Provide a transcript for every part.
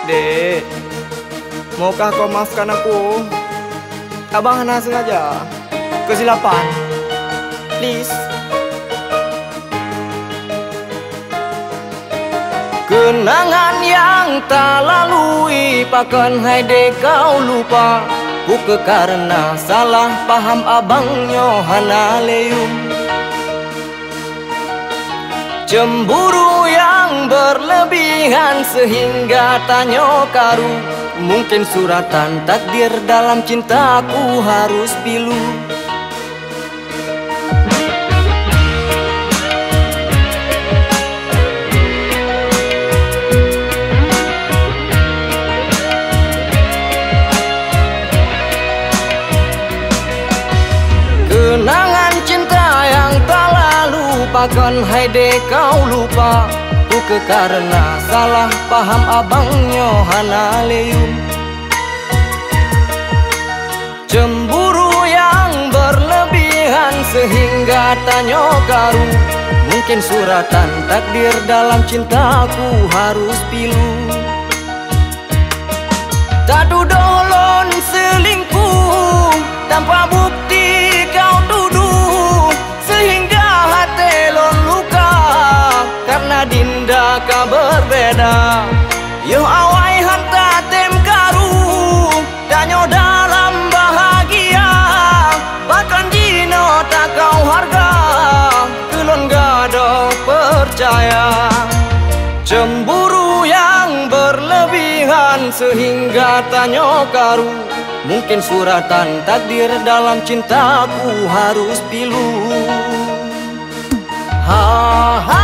Dek, maukah kau maafkan aku? Abang hanya sengaja kesilapan. Please. Kenangan yang tak lalui pakan hai dek kau lupa. Bukan karena salah paham abangnya hana leyum. Cemburu yang berlebihan sehingga tanya karu. Mungkin suratan takdir dalam cintaku harus pilu. Kenangan cinta yang tak lalu pakan hai dek kau lupa. Bukan karena salah paham abangnya hana leyum. Cemburu yang berlebihan sehingga tanya karu. Mungkin suratan takdir dalam cintaku harus pilu. Tak dudolon selingkuh tanpa bukti kau tuduh, sehingga hati lon luka karena dinda kau berbeda. Yo awai hanta tem karu danyo dalam bahagia, bahkan jino tak kau harga kelon gado percaya. Cemburu yang berlebihan sehingga tanya karu. Mungkin suratan takdir dalam cintaku harus pilu. Ha ha.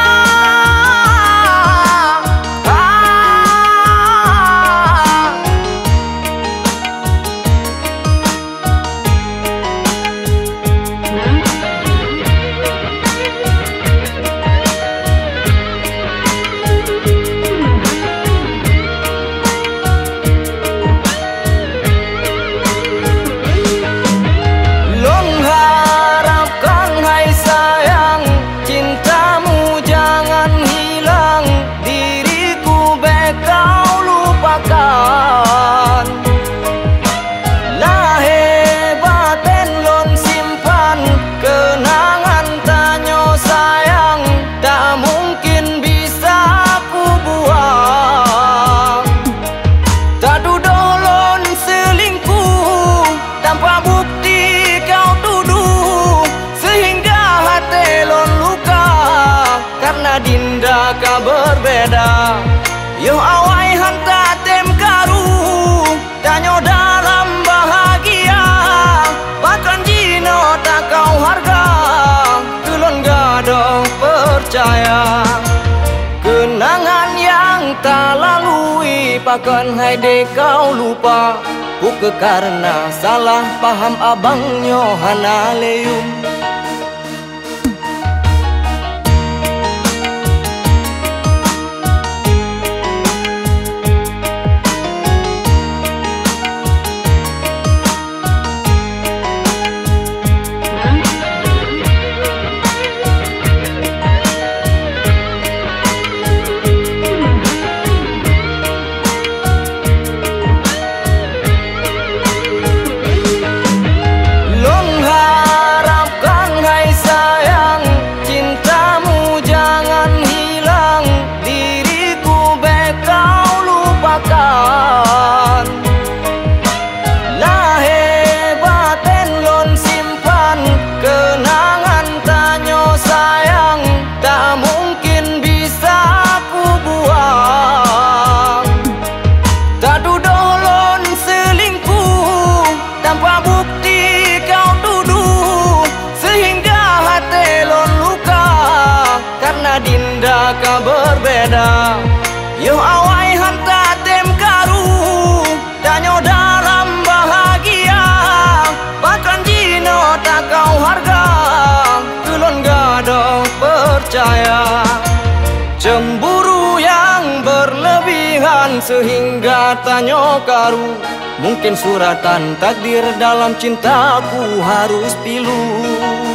Dinda ka berbeda. Yo awai hanta tem karu danyo dalam bahagia, bahkan jino tak kau harga kelon gado percaya. Kenangan yang tak lalui pakan hai dek kau lupa. Bukan karena salah paham abangnya hana leyum. Dinda ka berbeda. Yo awai hanta tem karu danyo dalam bahagia, bahkan jino tak kau harga kelon gado percaya. Cemburu yang berlebihan sehingga tanya karu. Mungkin suratan takdir dalam cintaku harus pilu.